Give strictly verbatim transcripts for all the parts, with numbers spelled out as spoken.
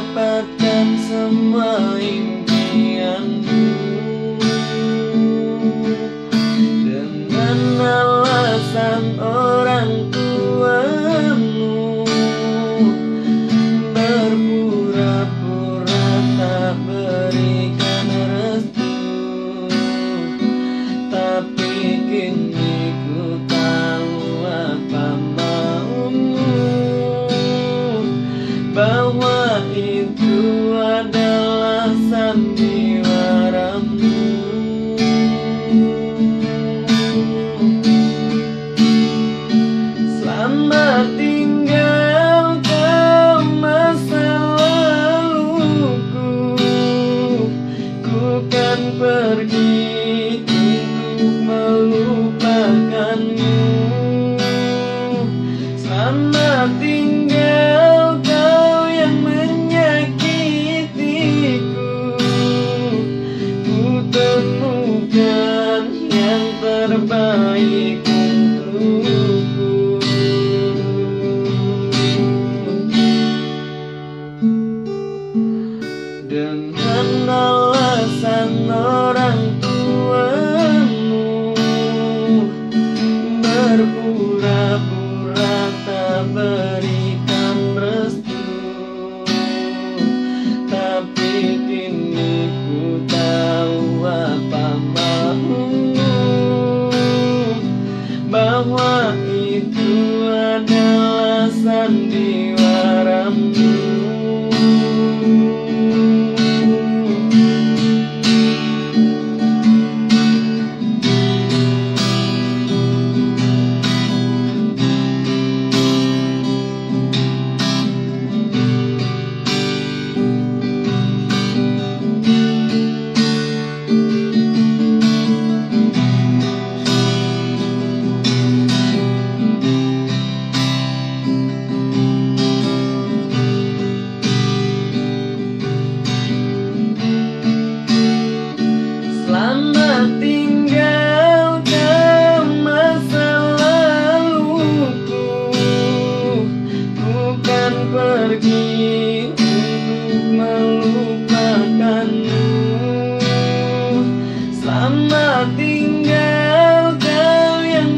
dapatkan semua impianmu dengan alasan orang tuamu berpura-pura tak berikan restu. Tapi kini ku tahu apa maumu, bahwa itu adalah sandiwaramu. Selamat tinggal kau masa laluku, ku kan pergi untuk melupakanmu. Selamat tinggal kau yang menyakitiku, ku temukan yang terbaik untukku. Dengan alasan orang tuamu berpura-pura tak berikan restu. Tapi kini ku tahu apa maumu, bahwa itu adalah sandiwaramu. Selamat tinggal kau masa laluku, ku kan pergi untuk melupakanmu. Selamat tinggal kau yang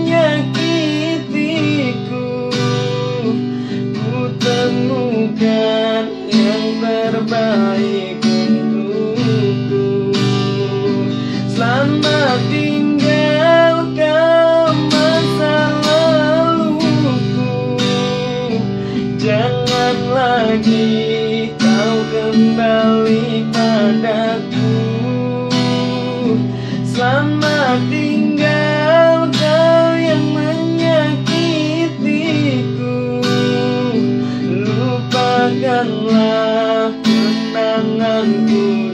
menyakitiku, ku temukan yang terbaik untukku. Selamat tinggal kau masa laluku, jangan lagi kau kembali padaku. Selamat tinggal kau yang menyakitiku, lupakanlah kenanganku